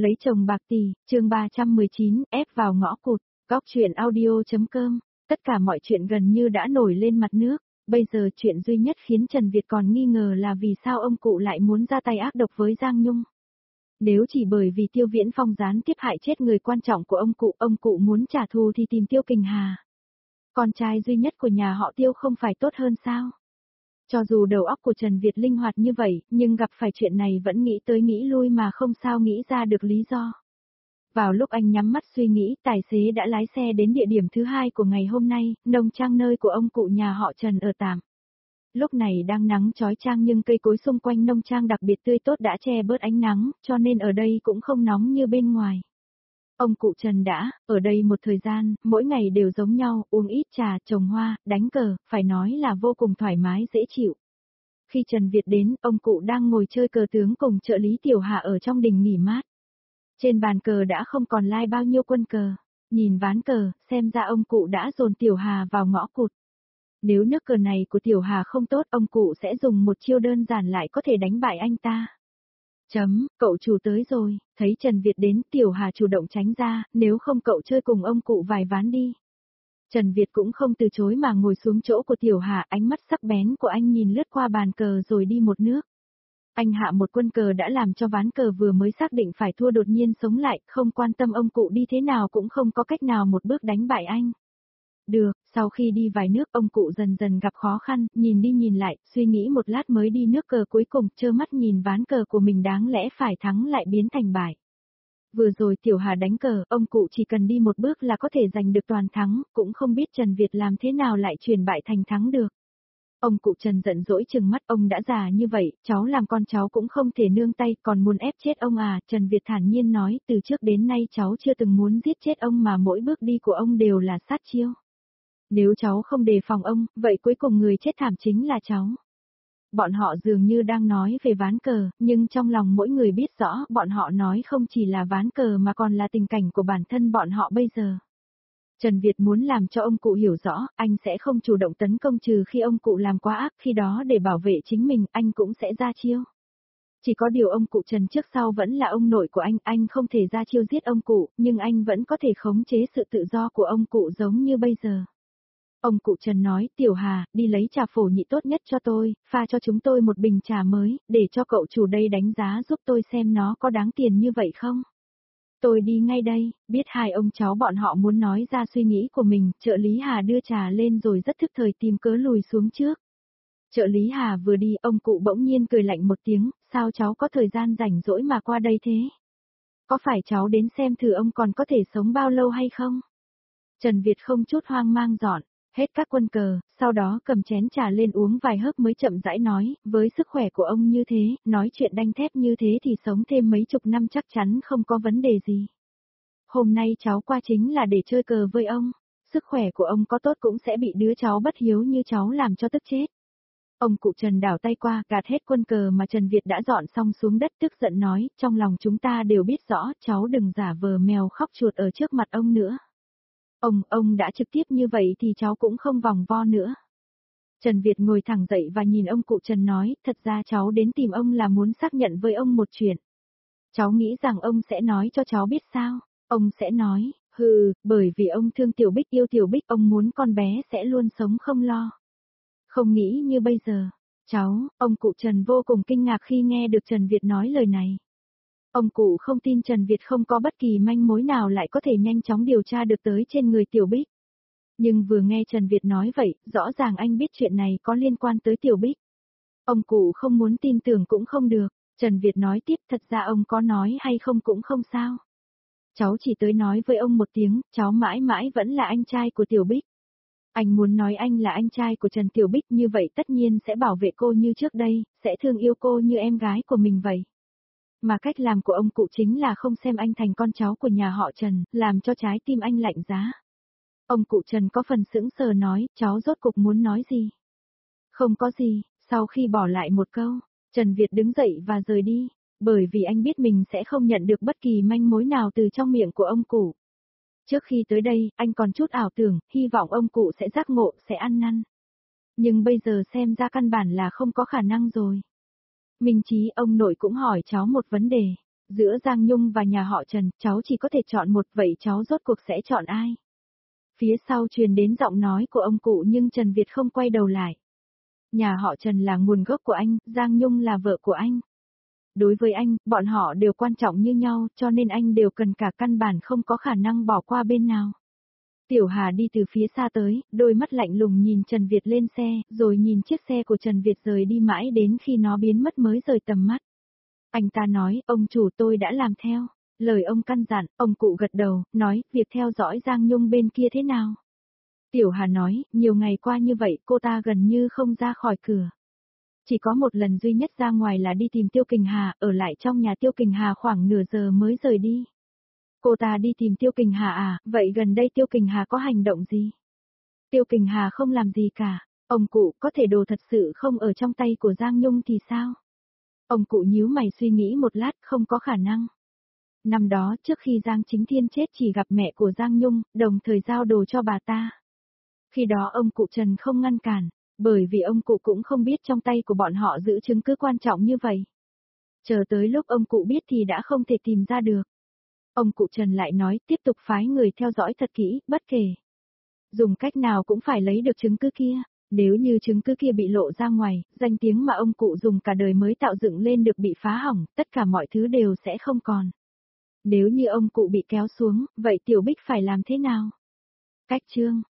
Lấy chồng bạc tỷ, chương 319, ép vào ngõ cụt, góc chuyện audio.com, tất cả mọi chuyện gần như đã nổi lên mặt nước, bây giờ chuyện duy nhất khiến Trần Việt còn nghi ngờ là vì sao ông cụ lại muốn ra tay ác độc với Giang Nhung. Nếu chỉ bởi vì Tiêu Viễn Phong gián tiếp hại chết người quan trọng của ông cụ muốn trả thù thì tìm Tiêu Kình Hà. Con trai duy nhất của nhà họ Tiêu không phải tốt hơn sao? Cho dù đầu óc của Trần Việt linh hoạt như vậy, nhưng gặp phải chuyện này vẫn nghĩ tới nghĩ lui mà không sao nghĩ ra được lý do. Vào lúc anh nhắm mắt suy nghĩ, tài xế đã lái xe đến địa điểm thứ hai của ngày hôm nay, nông trang nơi của ông cụ nhà họ Trần ở tạm. Lúc này đang nắng chói chang nhưng cây cối xung quanh nông trang đặc biệt tươi tốt đã che bớt ánh nắng, cho nên ở đây cũng không nóng như bên ngoài. Ông cụ Trần đã, ở đây một thời gian, mỗi ngày đều giống nhau, uống ít trà, trồng hoa, đánh cờ, phải nói là vô cùng thoải mái dễ chịu. Khi Trần Việt đến, ông cụ đang ngồi chơi cờ tướng cùng trợ lý Tiểu Hà ở trong đình nghỉ mát. Trên bàn cờ đã không còn lai bao nhiêu quân cờ. Nhìn ván cờ, xem ra ông cụ đã dồn Tiểu Hà vào ngõ cụt. Nếu nước cờ này của Tiểu Hà không tốt, ông cụ sẽ dùng một chiêu đơn giản lại có thể đánh bại anh ta. Cậu chủ tới rồi, thấy Trần Việt đến, Tiểu Hà chủ động tránh ra, nếu không cậu chơi cùng ông cụ vài ván đi. Trần Việt cũng không từ chối mà ngồi xuống chỗ của Tiểu Hà, ánh mắt sắc bén của anh nhìn lướt qua bàn cờ rồi đi một nước. Anh hạ một quân cờ đã làm cho ván cờ vừa mới xác định phải thua đột nhiên sống lại, không quan tâm ông cụ đi thế nào cũng không có cách nào một bước đánh bại anh. Được, sau khi đi vài nước ông cụ dần dần gặp khó khăn, nhìn đi nhìn lại, suy nghĩ một lát mới đi nước cờ cuối cùng, trơ mắt nhìn ván cờ của mình đáng lẽ phải thắng lại biến thành bại. Vừa rồi Tiểu Hà đánh cờ, ông cụ chỉ cần đi một bước là có thể giành được toàn thắng, cũng không biết Trần Việt làm thế nào lại chuyển bại thành thắng được. Ông cụ Trần giận dỗi trừng mắt, ông đã già như vậy, cháu làm con cháu cũng không thể nương tay, còn muốn ép chết ông à? Trần Việt thản nhiên nói, từ trước đến nay cháu chưa từng muốn giết chết ông mà mỗi bước đi của ông đều là sát chiêu. Nếu cháu không đề phòng ông, vậy cuối cùng người chết thảm chính là cháu. Bọn họ dường như đang nói về ván cờ, nhưng trong lòng mỗi người biết rõ bọn họ nói không chỉ là ván cờ mà còn là tình cảnh của bản thân bọn họ bây giờ. Trần Việt muốn làm cho ông cụ hiểu rõ, anh sẽ không chủ động tấn công trừ khi ông cụ làm quá ác, khi đó để bảo vệ chính mình, anh cũng sẽ ra chiêu. Chỉ có điều ông cụ Trần trước sau vẫn là ông nội của anh không thể ra chiêu giết ông cụ, nhưng anh vẫn có thể khống chế sự tự do của ông cụ giống như bây giờ. Ông cụ Trần nói, Tiểu Hà, đi lấy trà phổ nhị tốt nhất cho tôi, pha cho chúng tôi một bình trà mới, để cho cậu chủ đây đánh giá giúp tôi xem nó có đáng tiền như vậy không. Tôi đi ngay đây, biết hai ông cháu bọn họ muốn nói ra suy nghĩ của mình, trợ lý Hà đưa trà lên rồi rất thức thời tìm cớ lùi xuống trước. Trợ lý Hà vừa đi, ông cụ bỗng nhiên cười lạnh một tiếng, sao cháu có thời gian rảnh rỗi mà qua đây thế? Có phải cháu đến xem thử ông còn có thể sống bao lâu hay không? Trần Việt không chút hoang mang dọn hết các quân cờ, sau đó cầm chén trà lên uống vài hớp mới chậm rãi nói, với sức khỏe của ông như thế, nói chuyện đanh thép như thế thì sống thêm mấy chục năm chắc chắn không có vấn đề gì. Hôm nay cháu qua chính là để chơi cờ với ông, sức khỏe của ông có tốt cũng sẽ bị đứa cháu bất hiếu như cháu làm cho tức chết. Ông cụ Trần đảo tay qua, gạt hết quân cờ mà Trần Việt đã dọn xong xuống đất, tức giận nói, trong lòng chúng ta đều biết rõ, cháu đừng giả vờ mèo khóc chuột ở trước mặt ông nữa. Ông đã trực tiếp như vậy thì cháu cũng không vòng vo nữa. Trần Việt ngồi thẳng dậy và nhìn ông cụ Trần nói, thật ra cháu đến tìm ông là muốn xác nhận với ông một chuyện. Cháu nghĩ rằng ông sẽ nói cho cháu biết sao? Ông sẽ nói, bởi vì ông thương Tiểu Bích yêu Tiểu Bích, ông muốn con bé sẽ luôn sống không lo. Không nghĩ như bây giờ. Ông cụ Trần vô cùng kinh ngạc khi nghe được Trần Việt nói lời này. Ông cụ không tin Trần Việt không có bất kỳ manh mối nào lại có thể nhanh chóng điều tra được tới trên người Tiểu Bích. Nhưng vừa nghe Trần Việt nói vậy, rõ ràng anh biết chuyện này có liên quan tới Tiểu Bích. Ông cụ không muốn tin tưởng cũng không được, Trần Việt nói tiếp, thật ra ông có nói hay không cũng không sao. Cháu chỉ tới nói với ông một tiếng, cháu mãi mãi vẫn là anh trai của Tiểu Bích. Anh muốn nói anh là anh trai của Trần Tiểu Bích, như vậy tất nhiên sẽ bảo vệ cô như trước đây, sẽ thương yêu cô như em gái của mình vậy. Mà cách làm của ông cụ chính là không xem anh thành con cháu của nhà họ Trần, làm cho trái tim anh lạnh giá. Ông cụ Trần có phần sững sờ nói, cháu rốt cục muốn nói gì? Không có gì, sau khi bỏ lại một câu, Trần Việt đứng dậy và rời đi, bởi vì anh biết mình sẽ không nhận được bất kỳ manh mối nào từ trong miệng của ông cụ. Trước khi tới đây, anh còn chút ảo tưởng, hy vọng ông cụ sẽ giác ngộ, sẽ ăn năn. Nhưng bây giờ xem ra căn bản là không có khả năng rồi. Minh Chí, ông nội cũng hỏi cháu một vấn đề. Giữa Giang Nhung và nhà họ Trần, cháu chỉ có thể chọn một, vậy cháu rốt cuộc sẽ chọn ai? Phía sau truyền đến giọng nói của ông cụ nhưng Trần Việt không quay đầu lại. Nhà họ Trần là nguồn gốc của anh, Giang Nhung là vợ của anh. Đối với anh, bọn họ đều quan trọng như nhau, cho nên anh đều cần cả, căn bản không có khả năng bỏ qua bên nào. Tiểu Hà đi từ phía xa tới, đôi mắt lạnh lùng nhìn Trần Việt lên xe, rồi nhìn chiếc xe của Trần Việt rời đi mãi đến khi nó biến mất mới rời tầm mắt. Anh ta nói, ông chủ tôi đã làm theo. Lời ông căn dặn, ông cụ gật đầu, nói, việc theo dõi Giang Nhung bên kia thế nào? Tiểu Hà nói, nhiều ngày qua như vậy cô ta gần như không ra khỏi cửa. Chỉ có một lần duy nhất ra ngoài là đi tìm Tiêu Kình Hà, ở lại trong nhà Tiêu Kình Hà khoảng nửa giờ mới rời đi. Cô ta đi tìm Tiêu Kình Hà à, vậy gần đây Tiêu Kình Hà có hành động gì? Tiêu Kình Hà không làm gì cả. Ông cụ, có thể đồ thật sự không ở trong tay của Giang Nhung thì sao? Ông cụ nhíu mày suy nghĩ một lát, không có khả năng. Năm đó, trước khi Giang Chính Thiên chết chỉ gặp mẹ của Giang Nhung, đồng thời giao đồ cho bà ta. Khi đó ông cụ Trần không ngăn cản, bởi vì ông cụ cũng không biết trong tay của bọn họ giữ chứng cứ quan trọng như vậy. Chờ tới lúc ông cụ biết thì đã không thể tìm ra được. Ông cụ Trần lại nói tiếp tục phái người theo dõi thật kỹ, bất kể. Dùng cách nào cũng phải lấy được chứng cứ kia. Nếu như chứng cứ kia bị lộ ra ngoài, danh tiếng mà ông cụ dùng cả đời mới tạo dựng lên được bị phá hỏng, tất cả mọi thứ đều sẽ không còn. Nếu như ông cụ bị kéo xuống, vậy Tiểu Bích phải làm thế nào? Cách chương